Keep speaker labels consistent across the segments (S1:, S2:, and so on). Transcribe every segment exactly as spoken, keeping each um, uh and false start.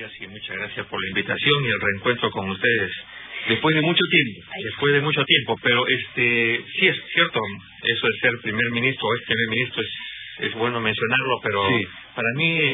S1: días y muchas gracias por la invitación y el reencuentro con ustedes.
S2: Después de mucho tiempo.
S1: Después de mucho tiempo, pero este sí es cierto, eso de ser primer ministro o ex primer ministro es, es bueno mencionarlo, pero sí. Para mí, eh,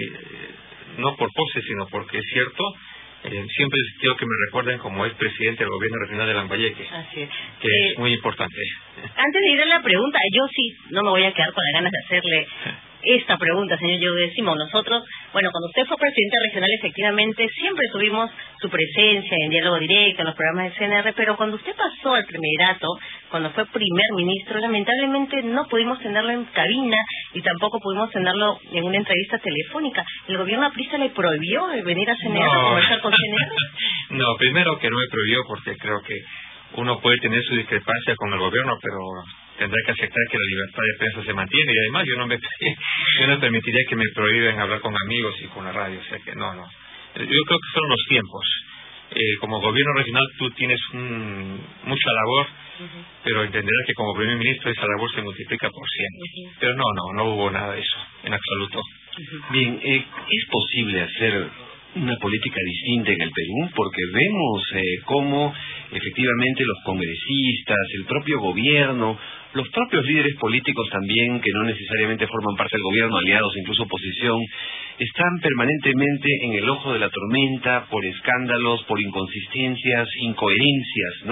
S1: no por pose, sino porque es cierto, eh, siempre quiero que me recuerden como ex presidente del gobierno regional de Lambayeque,
S3: Así es.
S1: que
S3: eh,
S1: es muy importante.
S3: Antes de ir a la pregunta, yo sí, no me voy a quedar con las ganas de hacerle esta pregunta, señor Joe Simón. Nosotros, bueno, cuando usted fue presidente regional, efectivamente, siempre tuvimos su presencia en diálogo directo, en los programas de C N R, pero cuando usted pasó al primerato, cuando fue primer ministro, lamentablemente no pudimos tenerlo en cabina y tampoco pudimos tenerlo en una entrevista telefónica. ¿El gobierno aprista le prohibió venir a C N R
S1: no.
S3: a conversar con C N R?
S1: No, primero que no me prohibió porque creo que uno puede tener su discrepancia con el gobierno, pero tendrá que aceptar que la libertad de prensa se mantiene, y además yo no me yo no permitiría que me prohíben hablar con amigos y con la radio, o sea que no, no. Yo creo que son los tiempos. Eh, como gobierno regional tú tienes un, mucha labor, uh-huh. pero entenderás que como primer ministro esa labor se multiplica por cien. Uh-huh. Pero no, no, no hubo nada de eso, en absoluto.
S2: Uh-huh. Bien, eh, ¿es posible hacer una política distinta en el Perú? Porque vemos eh, cómo efectivamente los congresistas, el propio gobierno, los propios líderes políticos también, que no necesariamente forman parte del gobierno, aliados, incluso oposición, están permanentemente en el ojo de la tormenta por escándalos, por inconsistencias, incoherencias, ¿no?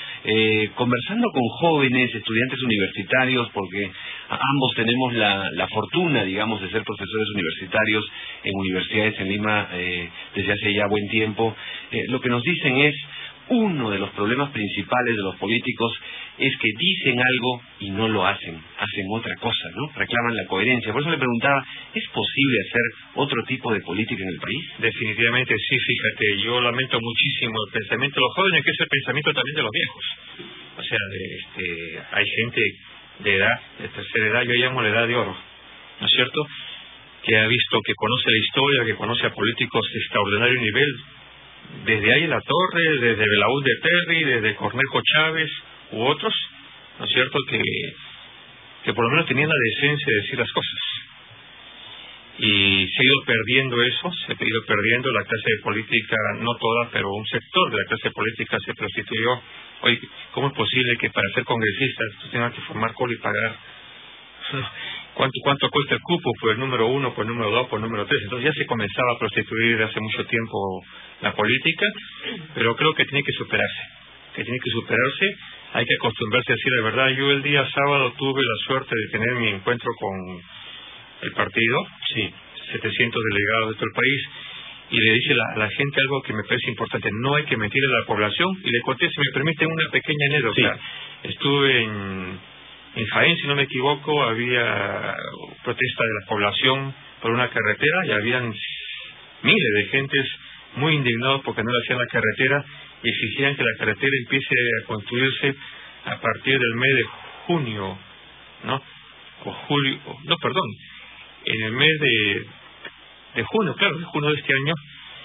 S2: Eh, conversando con jóvenes, estudiantes universitarios, porque ambos tenemos la, la fortuna, digamos, de ser profesores universitarios en universidades en Lima eh, desde hace ya buen tiempo, eh, lo que nos dicen es, uno de los problemas principales de los políticos es que dicen algo y no lo hacen, hacen otra cosa, ¿no? Reclaman la coherencia. Por eso le preguntaba, ¿es posible hacer otro tipo de política en el país?
S1: Definitivamente sí, fíjate, yo lamento muchísimo el pensamiento de los jóvenes, que es el pensamiento también de los viejos. O sea, de, este, hay gente de edad, de tercera edad, yo llamo la edad de oro, ¿no es cierto?, que ha visto, que conoce la historia, que conoce a políticos de extraordinario nivel, desde ahí La Torre, desde Belaúd de Terry, desde Cornejo Chávez u otros, ¿no es cierto?, que, que por lo menos tenían la decencia de decir las cosas. Y se ha ido perdiendo eso, se ha ido perdiendo la clase de política, no toda, pero un sector de la clase política se prostituyó. Oye, ¿cómo es posible que para ser congresistas tú tengas que formar cola y pagar? ¿Cuánto, ¿Cuánto cuesta el cupo? Pues el número uno, pues el número dos, pues el número tres. Entonces ya se comenzaba a prostituir desde hace mucho tiempo la política, pero creo que tiene que superarse, que tiene que superarse, hay que acostumbrarse a decir la verdad. Yo el día sábado tuve la suerte de tener mi encuentro con el partido, sí, setecientos delegados de todo el país, y le dije a la, la gente algo que me parece importante: no hay que mentirle a la población, y le conté, si me permiten, una pequeña anécdota. Sí. Estuve en En Jaén, si no me equivoco, había protesta de la población por una carretera y habían miles de gentes muy indignados porque no le hacían la carretera y exigían que la carretera empiece a construirse a partir del mes de junio, ¿no? O julio, no, perdón, en el mes de, de junio, claro, de junio de este año,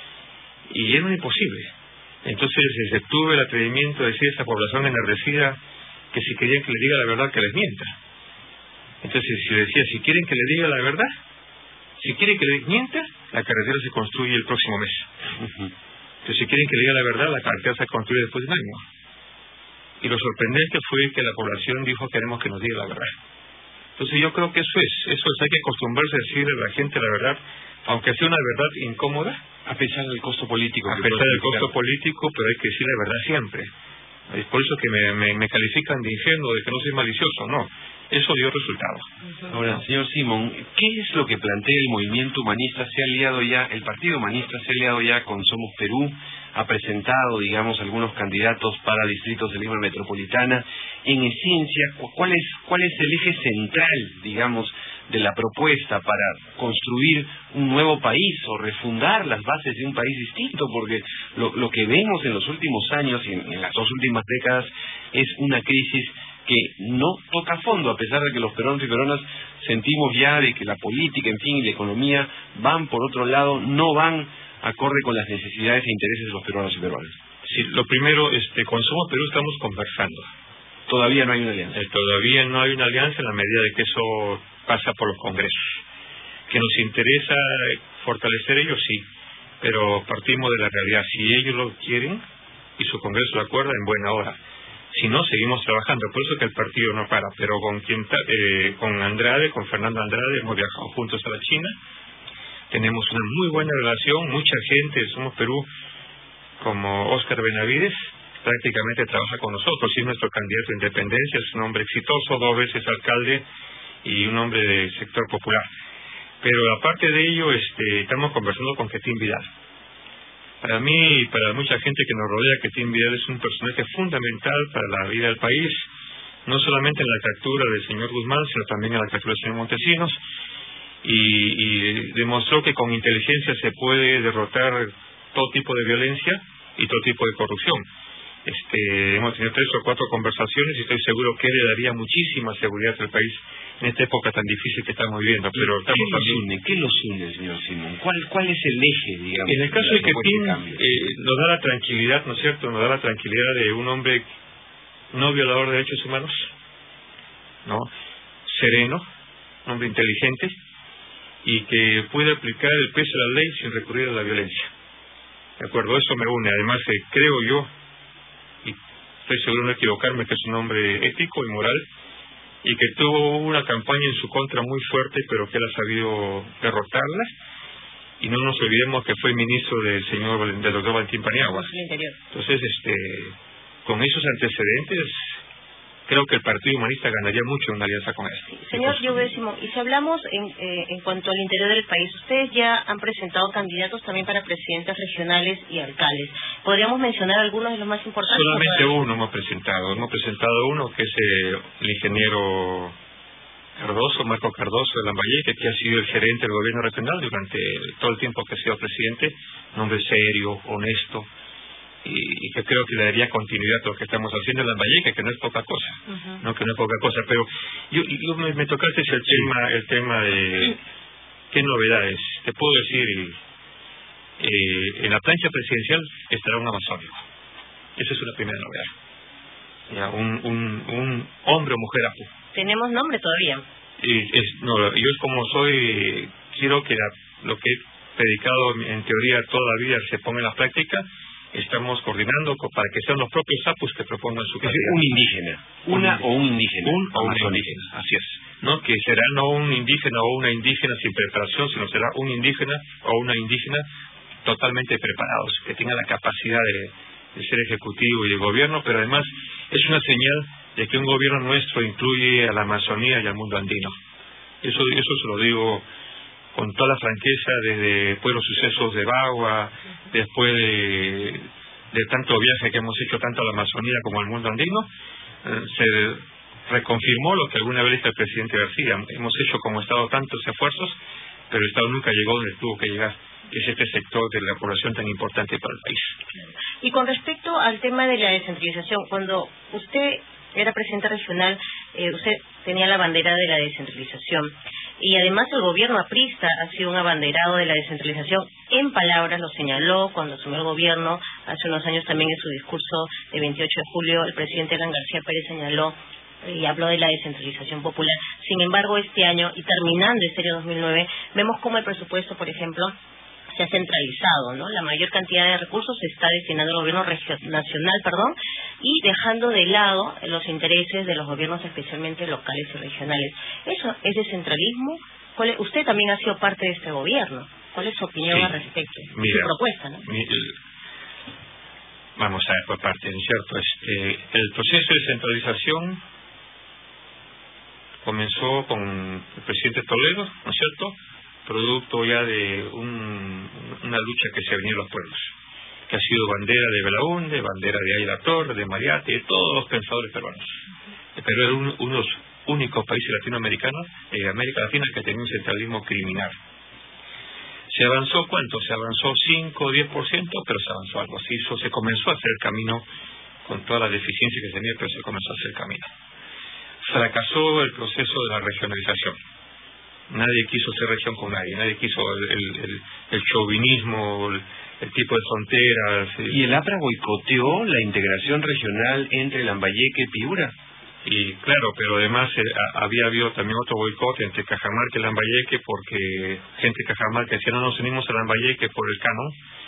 S1: y era imposible. Entonces desde tuve el atrevimiento de decir a esa población enardecida que si querían que le diga la verdad, que les mienta. Entonces, si le decía, si quieren que le diga la verdad, si quieren que les mienta, la carretera se construye el próximo mes. Uh-huh. Entonces, si quieren que le diga la verdad, la carretera se construye después de un año. Y lo sorprendente fue que la población dijo, queremos que nos diga la verdad. Entonces, yo creo que eso es, eso es, hay que acostumbrarse a decirle a la gente la verdad, aunque sea una verdad incómoda,
S2: a pesar del costo político.
S1: A pesar del costo político, pero hay que decir la verdad siempre. Es por eso que me, me, me califican de ingenuo, de que no soy malicioso. No, eso dio resultado.
S2: Ahora, señor Simón, ¿qué es lo que plantea el movimiento humanista? Se ha aliado ya, el Partido Humanista se ha aliado ya con Somos Perú, ha presentado, digamos, algunos candidatos para distritos de Lima Metropolitana. En esencia, ¿cuál es, cuál es el eje central, digamos, de la propuesta para construir un nuevo país o refundar las bases de un país distinto? Porque lo, lo que vemos en los últimos años y en, en las dos últimas décadas es una crisis que no toca fondo, a pesar de que los peruanos y peruanas sentimos ya de que la política, en fin, y la economía van por otro lado, no van acorde con las necesidades e intereses de los peruanos y peruanas.
S1: Sí, lo primero, este, con Somos Perú estamos conversando.
S2: Todavía no hay una alianza.
S1: Eh, todavía no hay una alianza en la medida de que eso pasa por los congresos. Que nos interesa fortalecer ellos, sí, pero partimos de la realidad. Si ellos lo quieren y su Congreso lo acuerda, en buena hora. Si no, seguimos trabajando. Por eso que el partido no para. Pero con quien eh, con Andrade, con Fernando Andrade, hemos viajado juntos a la China. Tenemos una muy buena relación. Mucha gente, Somos Perú, como Óscar Benavides, prácticamente trabaja con nosotros. Sí, es nuestro candidato a independencia. Es un hombre exitoso, dos veces alcalde y un hombre del sector popular. Pero aparte de ello, este, estamos conversando con Quetín Vidal. Para mí y para mucha gente que nos rodea, Quetín Vidal es un personaje fundamental para la vida del país, no solamente en la captura del señor Guzmán, sino también en la captura del señor Montesinos, y, y demostró que con inteligencia se puede derrotar todo tipo de violencia y todo tipo de corrupción. Este, hemos tenido tres o cuatro conversaciones y estoy seguro que le daría muchísima seguridad al país en esta época tan difícil que estamos viviendo. Pero
S2: ¿Qué,
S1: estamos
S2: los
S1: también...
S2: une? ¿Qué los une, señor Simón? ¿Cuál, cuál es el eje, digamos?
S1: En el caso de Quetín,
S2: que
S1: eh, nos da la tranquilidad, ¿no es cierto? Nos da la tranquilidad de un hombre no violador de derechos humanos, ¿no? Sereno, un hombre inteligente y que puede aplicar el peso de la ley sin recurrir a la violencia. ¿De acuerdo? Eso me une. Además, eh, creo yo, y estoy seguro de no equivocarme, que es un hombre ético y moral, y que tuvo una campaña en su contra muy fuerte, pero que él ha sabido derrotarla. Y no nos olvidemos que fue ministro del señor del doctor Valentín Paniagua. Entonces, este, con esos antecedentes, creo que el Partido Humanista ganaría mucho en una alianza con él.
S3: Señor Llovésimo, y si hablamos en, eh, en cuanto al interior del país, ustedes ya han presentado candidatos también para presidentes regionales y alcaldes. ¿Podríamos mencionar algunos de los más importantes?
S1: Solamente uno hemos presentado. Hemos presentado uno que es eh, el ingeniero Cardoso, Marco Cardoso de Lambayeque, que ha sido el gerente del gobierno regional durante todo el tiempo que ha sido presidente. Un hombre serio, honesto, y, y que creo que le daría continuidad a lo que estamos haciendo en Lambayeque, que no es poca cosa, uh-huh. no que no es poca cosa, pero yo, yo me, me tocaste el tema, el tema de qué novedades. Te puedo decir, eh, en la plancha presidencial estará un amazónico. Esa es una primera novedad. Ya, un, un, un hombre o mujer apu.
S3: ¿Tenemos nombre todavía?
S1: Y es, no, yo es como soy, quiero que la, lo que he predicado en teoría toda la vida se ponga en la práctica. Estamos coordinando para que sean los propios apus que propongan su candidato.
S2: Un indígena, una un, o un indígena.
S1: Un o una indígena, así es. No que será no un indígena o una indígena sin preparación, sino será un indígena o una indígena totalmente preparados, que tengan la capacidad de, de ser ejecutivo y de gobierno, pero además es una señal de que un gobierno nuestro incluye a la Amazonía y al mundo andino. Eso, eso se lo digo con toda la franqueza, desde después de los sucesos de Bagua, después de, de tanto viaje que hemos hecho tanto a la Amazonía como al mundo andino, eh, se reconfirmó lo que alguna vez dijo el presidente García. Hemos hecho como Estado tantos esfuerzos, pero el Estado nunca llegó donde tuvo que llegar, que es este sector de la población tan importante para el país.
S3: Y con respecto al tema de la descentralización, cuando usted era presidente regional, eh, usted tenía la bandera de la descentralización. Y además el gobierno aprista ha sido un abanderado de la descentralización. En palabras lo señaló cuando asumió el gobierno. Hace unos años también en su discurso de veintiocho de julio, el presidente Alan García Pérez señaló y habló de la descentralización popular. Sin embargo, este año, y terminando este año dos mil nueve, vemos cómo el presupuesto, por ejemplo, se ha centralizado, ¿no? La mayor cantidad de recursos se está destinando al gobierno nacional, perdón, y dejando de lado los intereses de los gobiernos, especialmente locales y regionales. ¿Eso es descentralismo? ¿Cuál es? Usted también ha sido parte de este gobierno. ¿Cuál es su opinión
S1: sí,
S3: al respecto?
S1: Mira,
S3: su propuesta, ¿no?
S1: Mi, vamos a ver por parte, ¿no es cierto? Este, el proceso de centralización comenzó con el presidente Toledo, ¿no es cierto?, producto ya de un, una lucha que se venía en los pueblos, que ha sido bandera de Belaúnde, bandera de Ayla Torre, de Mariate, de todos los pensadores peruanos. Pero era uno de los únicos países latinoamericanos, de América Latina, que tenía un centralismo criminal. ¿Se avanzó cuánto? Se avanzó cinco o diez por ciento, pero se avanzó algo así. Eso se comenzó a hacer camino con todas las deficiencias que tenía, pero se comenzó a hacer camino. Fracasó el proceso de la regionalización. Nadie quiso ser región con nadie, nadie quiso el, el, el, el chauvinismo, el, el tipo de fronteras. El...
S2: ¿Y el APRA boicoteó la integración regional entre Lambayeque y Piura?
S1: Y claro, pero además eh, había habido también otro boicot entre Cajamarca y Lambayeque, porque gente de Cajamarca decía no nos unimos a Lambayeque por el canon,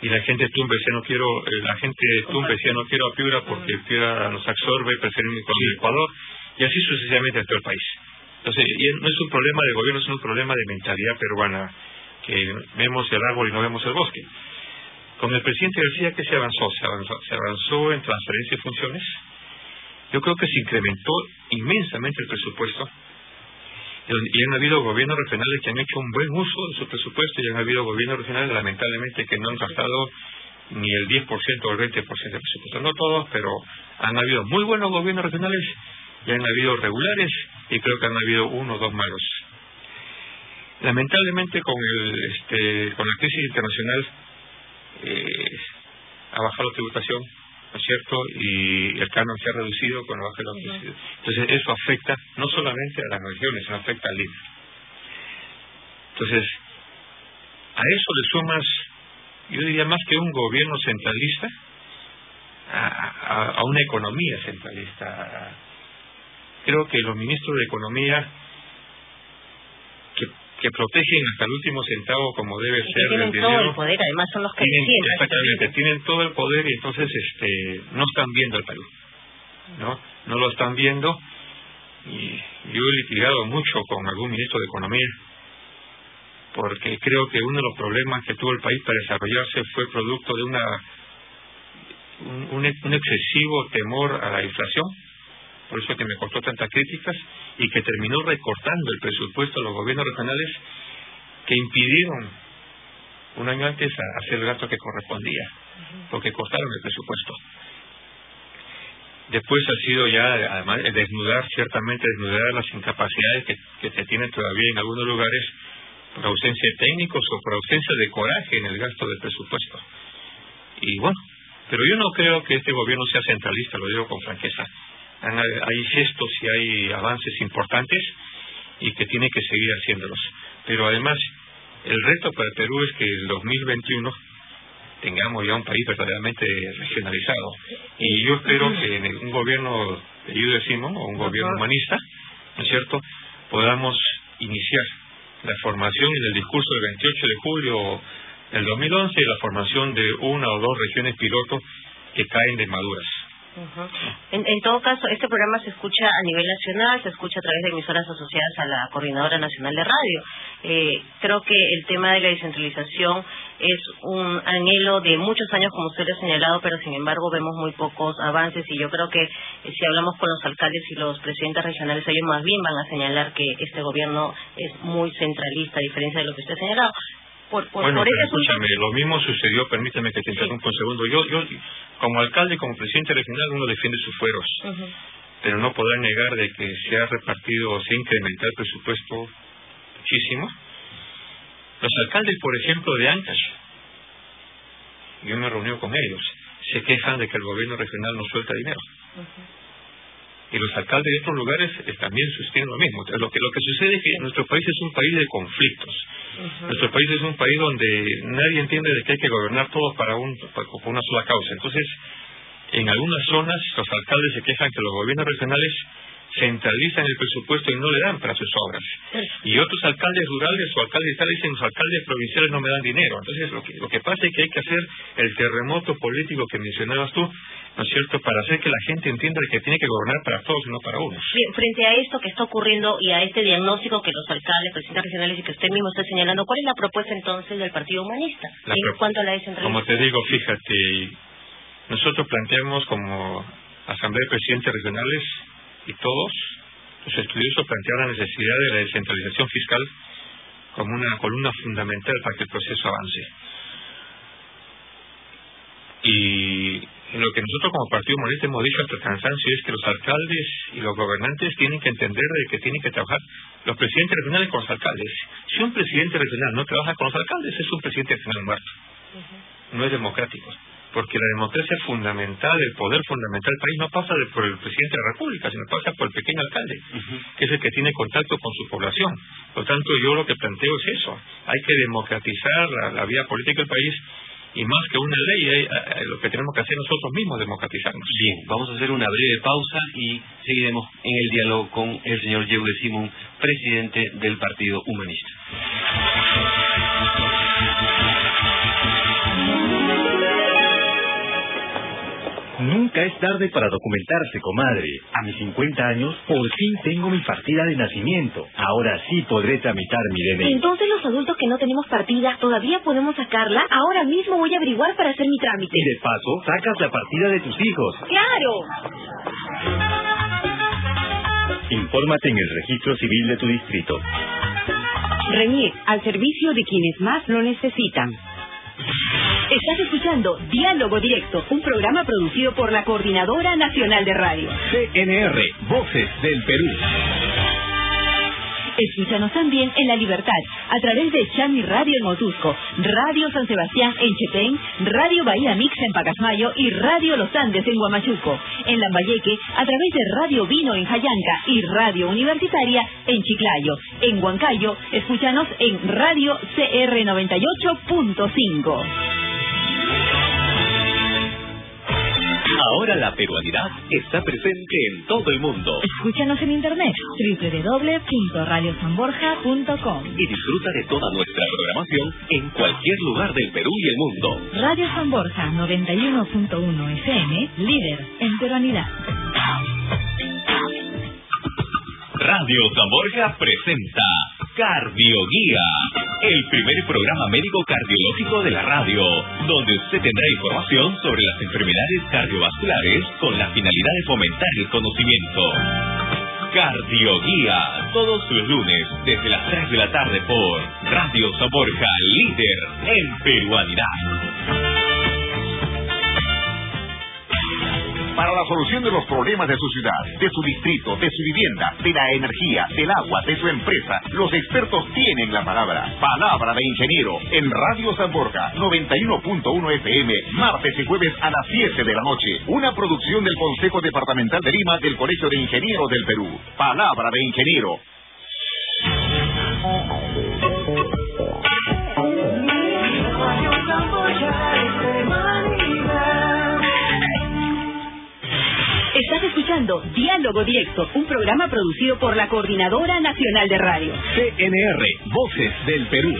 S1: y la gente tumba decía no quiero, eh, la gente tumba decía no quiero a Piura porque Piura nos absorbe, preferimos con el Ecuador, y así sucesivamente en todo el país. Entonces, y no es un problema de gobierno, es un problema de mentalidad peruana, que vemos el árbol y no vemos el bosque. Con el presidente García, ¿qué se avanzó? Se avanzó, se avanzó en transferencia de funciones. Yo creo que se incrementó inmensamente el presupuesto. Y han habido gobiernos regionales que han hecho un buen uso de su presupuesto, y han habido gobiernos regionales, lamentablemente, que no han gastado ni el diez por ciento o el veinte por ciento del presupuesto. No todos, pero han habido muy buenos gobiernos regionales, y han habido regulares, y creo que han habido uno o dos malos. Lamentablemente, con el este con la crisis internacional, eh, ha bajado la tributación, ¿no es cierto? Y el canon se ha reducido con la baja de la tributación. Entonces, eso afecta no solamente a las regiones, sino afecta al I V A. Entonces, a eso le sumas, yo diría más que un gobierno centralista, a, a, a una economía centralista. Creo que los ministros de Economía, que, que protegen hasta el último centavo como debe
S3: y
S1: ser
S3: que tienen
S1: el
S3: todo
S1: dinero,
S3: el poder, además son los que
S1: tienen,
S3: deciden.
S1: exactamente, tienen todo el poder, y entonces este no están viendo el Perú, no no lo están viendo. Y yo he litigado mucho con algún ministro de Economía, porque creo que uno de los problemas que tuvo el país para desarrollarse fue producto de una un, un, un excesivo temor a la inflación, por eso que me costó tantas críticas, y que terminó recortando el presupuesto a los gobiernos regionales, que impidieron un año antes a hacer el gasto que correspondía, porque cortaron el presupuesto. Después ha sido ya, además, desnudar, ciertamente desnudar las incapacidades que, que se tienen todavía en algunos lugares por ausencia de técnicos o por ausencia de coraje en el gasto del presupuesto. Y bueno, pero yo no creo que este gobierno sea centralista, lo digo con franqueza. Hay gestos y hay avances importantes, y que tiene que seguir haciéndolos. Pero además, el reto para el Perú es que en el dos mil veintiuno tengamos ya un país verdaderamente regionalizado. Y yo espero que en un gobierno de Yude Simón, o un gobierno humanista, ¿no es cierto?, podamos iniciar la formación en el discurso del veintiocho de julio del dos mil once, la formación de una o dos regiones piloto que caen de maduras.
S3: Uh-huh. En, en todo caso, este programa se escucha a nivel nacional, se escucha a través de emisoras asociadas a la Coordinadora Nacional de Radio. Eh, creo que el tema de la descentralización es un anhelo de muchos años, como usted lo ha señalado, pero sin embargo vemos muy pocos avances, y yo creo que eh, si hablamos con los alcaldes y los presidentes regionales, ellos más bien van a señalar que este gobierno es muy centralista, a diferencia de lo que usted ha señalado. Por, por,
S1: bueno,
S3: por
S1: pero
S3: ese
S1: escúchame,
S3: asunto...
S1: lo mismo sucedió, permítame que te interrumpa un segundo. Yo, yo, como alcalde, como presidente regional, uno defiende sus fueros, uh-huh. pero no podrá negar de que se ha repartido o se ha incrementado el presupuesto muchísimo. Los alcaldes, por ejemplo, de Ancash, yo me he reunido con ellos, se quejan de que el gobierno regional no suelta dinero. Uh-huh. Y los alcaldes de otros lugares eh, también sostienen lo mismo. Lo que, lo que sucede es que nuestro país es un país de conflictos. Uh-huh. Nuestro país es un país donde nadie entiende de que hay que gobernar todos para, un, para una sola causa. Entonces, en algunas zonas los alcaldes se quejan que los gobiernos regionales centralizan el presupuesto y no le dan para sus obras. Y otros alcaldes rurales o alcaldes tales dicen, los alcaldes provinciales no me dan dinero. Entonces, lo que, lo que pasa es que hay que hacer el terremoto político que mencionabas tú, ¿no es cierto?, para hacer que la gente entienda que tiene que gobernar para todos y no para unos.
S3: Bien, frente a esto que está ocurriendo y a este diagnóstico que los alcaldes, presidentes regionales y que usted mismo está señalando, ¿cuál es la propuesta entonces del Partido Humanista
S1: la
S3: en cuanto a la descentralización?
S1: Como te digo, fíjate, nosotros planteamos como Asamblea de Presidentes Regionales y todos los estudiosos plantearon la necesidad de la descentralización fiscal como una columna fundamental para que el proceso avance. Y lo que nosotros como Partido Humanista hemos dicho hasta el cansancio es que los alcaldes y los gobernantes tienen que entender de que tienen que trabajar los presidentes regionales con los alcaldes. Si un presidente regional no trabaja con los alcaldes, es un presidente regional muerto. Uh-huh. No es democrático. Porque la democracia fundamental, el poder fundamental del país no pasa de, por el presidente de la República, sino pasa por el pequeño alcalde, uh-huh. que es el que tiene contacto con su población. Por lo tanto, yo lo que planteo es eso. Hay que democratizar la, la vida política del país, y más que una ley, hay, hay, lo que tenemos que hacer nosotros mismos, democratizarnos.
S2: Bien, vamos a hacer una breve pausa y seguiremos en el diálogo con el señor Yehude Simón, presidente del Partido Humanista.
S4: Nunca es tarde para documentarse, comadre. A mis cincuenta años, por fin tengo mi partida de nacimiento. Ahora sí podré tramitar mi D N I.
S5: Entonces los adultos que no tenemos partida, ¿todavía podemos sacarla? Ahora mismo voy a averiguar para hacer mi trámite.
S4: Y de paso, sacas la partida de tus hijos.
S5: ¡Claro!
S4: Infórmate en el registro civil de tu distrito.
S6: RENIEC, al servicio de quienes más lo necesitan.
S5: Estás escuchando Diálogo Directo, un programa producido por la Coordinadora Nacional de Radio.
S4: C N R, Voces del Perú.
S5: Escúchanos también en La Libertad, a través de Chami Radio en Otusco, Radio San Sebastián en Chepén, Radio Bahía Mix en Pacasmayo y Radio Los Andes en Huamachuco. En Lambayeque, a través de Radio Vino en Jayanca y Radio Universitaria en Chiclayo. En Huancayo, escúchanos en Radio C R noventa y ocho punto cinco.
S4: Ahora la peruanidad está presente en todo el mundo.
S5: Escúchanos en internet, doble u doble u doble u punto radio san borja punto com.
S4: Y disfruta de toda nuestra programación en cualquier lugar del Perú y el mundo.
S5: Radio San Borja noventa y uno punto uno F M, líder en peruanidad.
S4: Radio San Borja presenta Cardioguía, el primer programa médico cardiológico de la radio, donde usted tendrá información sobre las enfermedades cardiovasculares con la finalidad de fomentar el conocimiento. Cardioguía, todos los lunes desde las tres de la tarde por Radio San Borja, líder en peruanidad.
S7: Para la solución de los problemas de su ciudad, de su distrito, de su vivienda, de la energía, del agua, de su empresa, los expertos tienen la palabra. Palabra de Ingeniero, en Radio San Borja, noventa y uno punto uno F M, martes y jueves a las siete de la noche. Una producción del Consejo Departamental de Lima del Colegio de Ingenieros del Perú. Palabra de Ingeniero.
S5: Estás escuchando Diálogo Directo, un programa producido por la Coordinadora Nacional de Radio.
S4: C N R, Voces del Perú.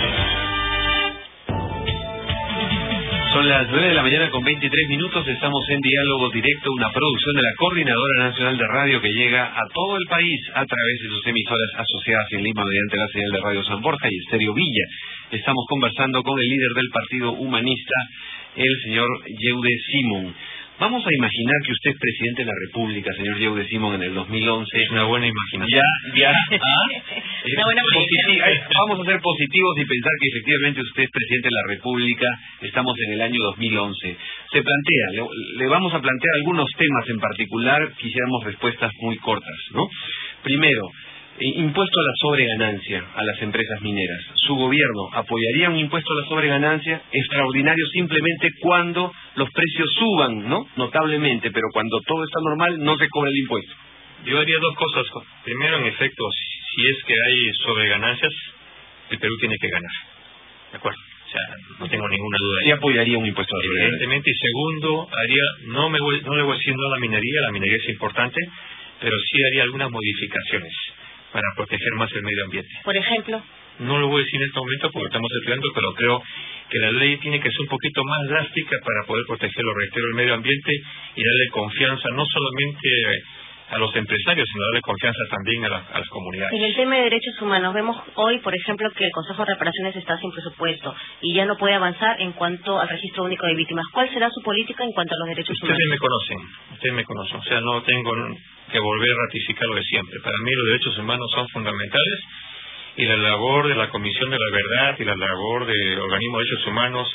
S2: Son las nueve de la mañana con veintitrés minutos, estamos en Diálogo Directo, una producción de la Coordinadora Nacional de Radio que llega a todo el país a través de sus emisoras asociadas en Lima mediante la señal de Radio San Borja y Estéreo Villa. Estamos conversando con el líder del Partido Humanista, el señor Yeude Simón. Vamos a imaginar que usted es presidente de la República, señor Yeude Simón, en el dos mil once.
S1: Es una buena imaginación.
S2: Ya, ya. ¿Ah?
S3: Una buena
S2: Positi- Vamos a ser positivos y pensar que efectivamente usted es presidente de la República. Estamos en el año dos mil once. Se plantea, le, le vamos a plantear algunos temas en particular. Quisiéramos respuestas muy cortas, ¿no? Primero, impuesto a la sobreganancia a las empresas mineras. ¿Su gobierno apoyaría un impuesto a la sobreganancia extraordinario simplemente cuando los precios suban, ¿no? Notablemente, pero cuando todo está normal no se cobra el impuesto?
S1: Yo haría dos cosas. Primero, en efecto, si es que hay sobreganancias, el Perú tiene que ganar. ¿De acuerdo? O sea, no tengo ninguna duda.
S2: ¿Sí apoyaría un impuesto a la sobreganancia?
S1: Evidentemente. Y segundo, haría, no, me voy, no le voy a decir no a la minería, la minería es importante, pero sí haría algunas modificaciones para proteger más el medio ambiente.
S3: Por ejemplo,
S1: no lo voy a decir en este momento porque estamos estudiando, pero creo que la ley tiene que ser un poquito más drástica para poder proteger, lo reitero, el medio ambiente y darle confianza no solamente a los empresarios, sino darle confianza también a, la, a las comunidades.
S3: en el tema de derechos humanos, vemos hoy, por ejemplo, que el Consejo de Reparaciones está sin presupuesto y ya no puede avanzar en cuanto al registro único de víctimas. ¿Cuál será su política en cuanto a los derechos
S1: Ustedes
S3: humanos?
S1: me conocen, ustedes me conocen, o sea, no tengo que volver a ratificar lo de siempre. Para mí los derechos humanos son fundamentales y la labor de la Comisión de la Verdad y la labor del Organismo de Derechos Humanos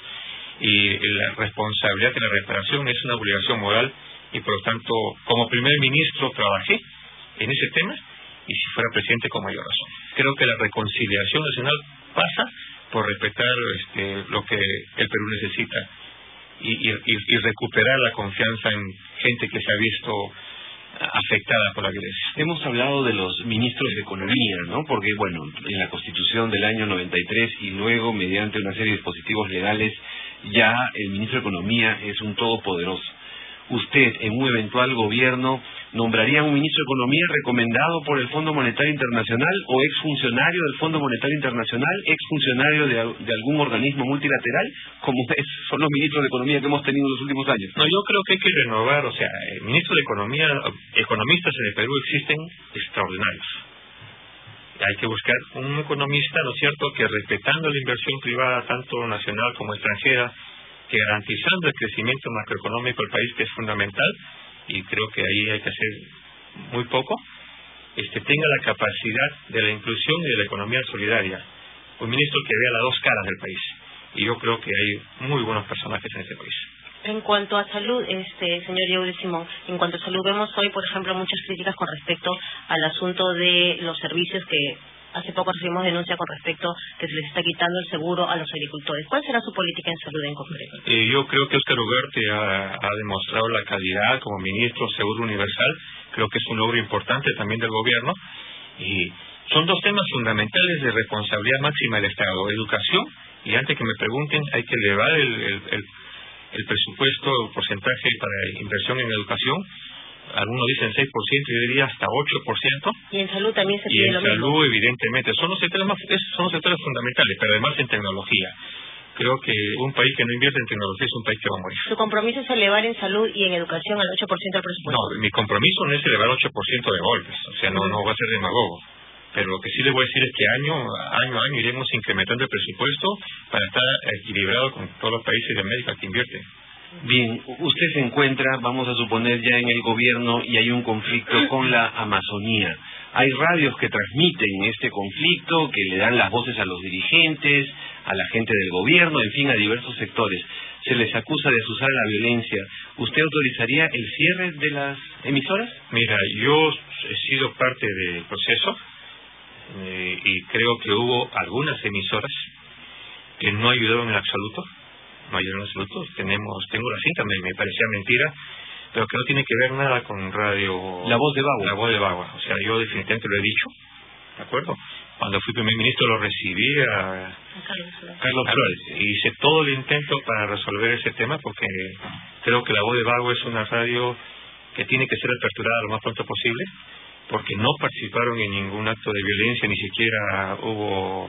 S1: y la responsabilidad de la reparación es una obligación moral y por lo tanto, como primer ministro trabajé en ese tema y si fuera presidente con mayor razón. Creo que la reconciliación nacional pasa por respetar este, lo que el Perú necesita y, y, y recuperar la confianza en gente que se ha visto afectada por la violencia.
S2: Hemos hablado de los ministros de Economía, ¿no? Porque, bueno, en la Constitución del año noventa y tres y luego, mediante una serie de dispositivos legales, ya el ministro de Economía es un todopoderoso. Usted, en un eventual gobierno, ¿Nombrarían un ministro de Economía recomendado por el Fondo Monetario Internacional o exfuncionario del Fondo Monetario Internacional, exfuncionario de, de algún organismo multilateral, como es, son los ministros de Economía que hemos tenido en los últimos años?
S1: No, yo creo que hay que renovar, o sea, ministros de Economía, economistas en el Perú existen extraordinarios. Hay que buscar un economista, ¿no es cierto?, que respetando la inversión privada, tanto nacional como extranjera, que garantizando el crecimiento macroeconómico del país, que es fundamental, y creo que ahí hay que hacer muy poco, este, tenga la capacidad de la inclusión y de la economía solidaria. Un ministro que vea las dos caras del país. Y yo creo que hay muy buenos personajes en este país.
S3: En cuanto a salud, este señor Yehude Simón, en cuanto a salud, vemos hoy, por ejemplo, muchas críticas con respecto al asunto de los servicios que hace poco recibimos denuncia con respecto que se les está quitando el seguro a los agricultores. ¿Cuál será su política en salud en concreto?
S1: Eh, yo creo que Óscar Ugarte ha, ha demostrado la calidad como ministro Seguro Universal. Creo que es un logro importante también del gobierno. Y son dos temas fundamentales de responsabilidad máxima del Estado. Educación, y antes que me pregunten, hay que elevar el, el, el, el presupuesto, el porcentaje para inversión en educación. Algunos dicen seis por ciento, yo diría hasta ocho por ciento.
S3: Y en salud también se
S1: pide
S3: lo mismo.
S1: Y en salud, evidentemente. Son los sectores más, son los sectores fundamentales, pero además en tecnología. Creo que un país que no invierte en tecnología es un país que va a morir.
S3: ¿Su compromiso es elevar en salud y en educación al ocho por ciento del presupuesto?
S1: No, mi compromiso no es elevar al ocho por ciento de golpes. O sea, no, no va a ser demagogo. Pero lo que sí le voy a decir es que año a año, año iremos incrementando el presupuesto para estar equilibrado con todos los países de América que invierten.
S2: Bien, usted se encuentra, vamos a suponer, ya en el gobierno y hay un conflicto con la Amazonía. Hay radios que transmiten este conflicto, que le dan las voces a los dirigentes, a la gente del gobierno, en fin, a diversos sectores. Se les acusa de usar la violencia. ¿Usted autorizaría el cierre de las emisoras?
S1: Mira, yo he sido parte del proceso eh, y creo que hubo algunas emisoras que no ayudaron en absoluto. No ayudaron en absoluto. Tenemos, tengo la cinta, me, me parecía mentira, pero que no tiene que ver nada con radio...
S2: La Voz de Bagua.
S1: La Voz de Bagua. O sea, yo definitivamente lo he dicho, ¿de acuerdo? Cuando fui primer ministro lo recibí a, a
S3: Carlos,
S1: Carlos Flores. Y hice todo el intento para resolver ese tema porque creo que la Voz de Bagua es una radio que tiene que ser aperturada lo más pronto posible, porque no participaron en ningún acto de violencia, ni siquiera hubo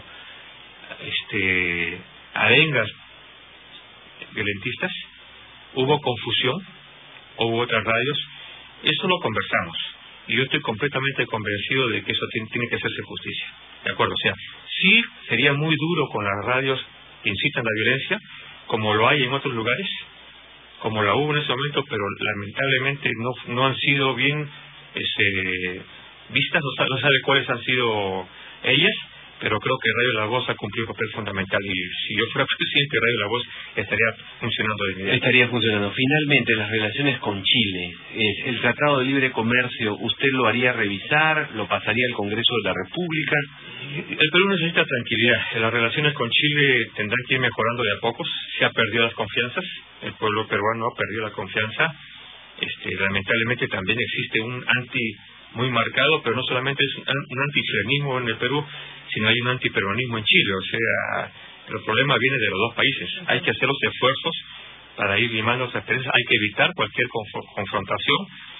S1: este arengas violentistas, hubo confusión, hubo otras radios. Eso lo conversamos y yo estoy completamente convencido de que eso tiene, tiene que hacerse justicia, ¿de acuerdo? O sea, sí sería muy duro con las radios que incitan a la violencia, como lo hay en otros lugares, como la hubo en ese momento, pero lamentablemente no no han sido bien este, vistas, no sabe, no sabe cuáles han sido ellas, pero creo que Radio La Voz ha cumplido un papel fundamental y si yo fuera presidente de Radio La Voz estaría funcionando de inmediato.
S2: Estaría funcionando. Finalmente, las relaciones con Chile, eh, el Tratado de Libre Comercio, ¿usted lo haría revisar? ¿Lo pasaría al Congreso de la República?
S1: El Perú necesita tranquilidad. Las relaciones con Chile tendrán que ir mejorando de a pocos. Se ha perdido las confianzas. El pueblo peruano ha perdido la confianza. Este, lamentablemente también existe un anti muy marcado, pero no solamente es un antichilenismo en el Perú, sino hay un antiperuanismo en Chile. O sea, el problema viene de los dos países. Hay que hacer los esfuerzos para ir limando las asperezas. Hay que evitar cualquier conf- confrontación.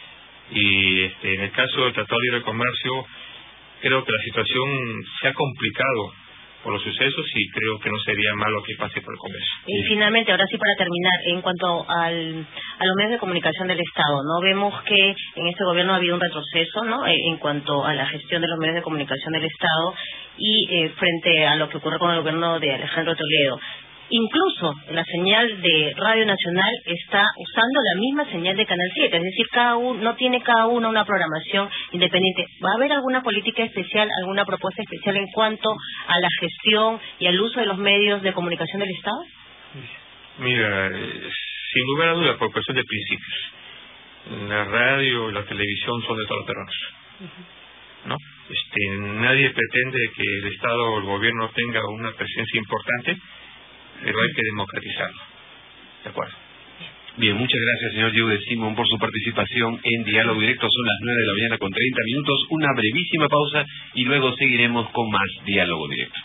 S1: Y este, en el caso del Tratado de Libre Comercio, creo que la situación se ha complicado por los sucesos y creo que no sería malo que pase por el Congreso.
S3: Y finalmente, ahora sí para terminar, en cuanto al, a los medios de comunicación del Estado, ¿no? Vemos que en este gobierno ha habido un retroceso, ¿no? En cuanto a la gestión de los medios de comunicación del Estado y eh, frente a lo que ocurre con el gobierno de Alejandro Toledo. Incluso la señal de Radio Nacional está usando la misma señal de Canal siete, es decir, cada uno no tiene cada uno una programación independiente. ¿Va a haber alguna política especial, alguna propuesta especial en cuanto a la gestión y al uso de los medios de comunicación del Estado?
S1: Mira, eh, sin lugar a dudas, por cuestión de principios, la radio y la televisión son de todos los peruanos, ¿no? Este, nadie pretende que el Estado o el gobierno tenga una presencia importante, pero hay que democratizarlo. ¿De acuerdo?
S2: Bien, muchas gracias, señor Yehude Simón, por su participación en Diálogo Directo. Son las nueve de la mañana con treinta minutos. Una brevísima pausa y luego seguiremos con más Diálogo Directo.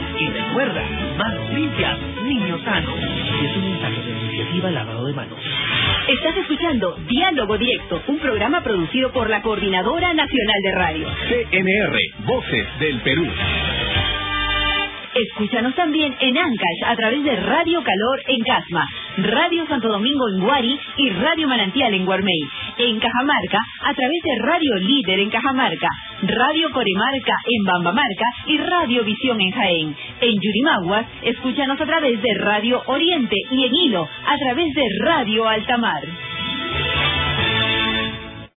S8: Y recuerda, manos limpias, niños sanos. Y es un mensaje de la iniciativa Lavado de Manos.
S5: Estás escuchando Diálogo Directo, un programa producido por la Coordinadora Nacional de Radio.
S4: C N R, Voces del Perú.
S5: Escúchanos también en Ancash a través de Radio Calor en Casma, Radio Santo Domingo en Guari y Radio Manantial en Guarmey. En Cajamarca a través de Radio Líder en Cajamarca, Radio Coremarca en Bambamarca y Radio Visión en Jaén. En Yurimaguas, escúchanos a través de Radio Oriente y en Hilo a través de Radio Altamar.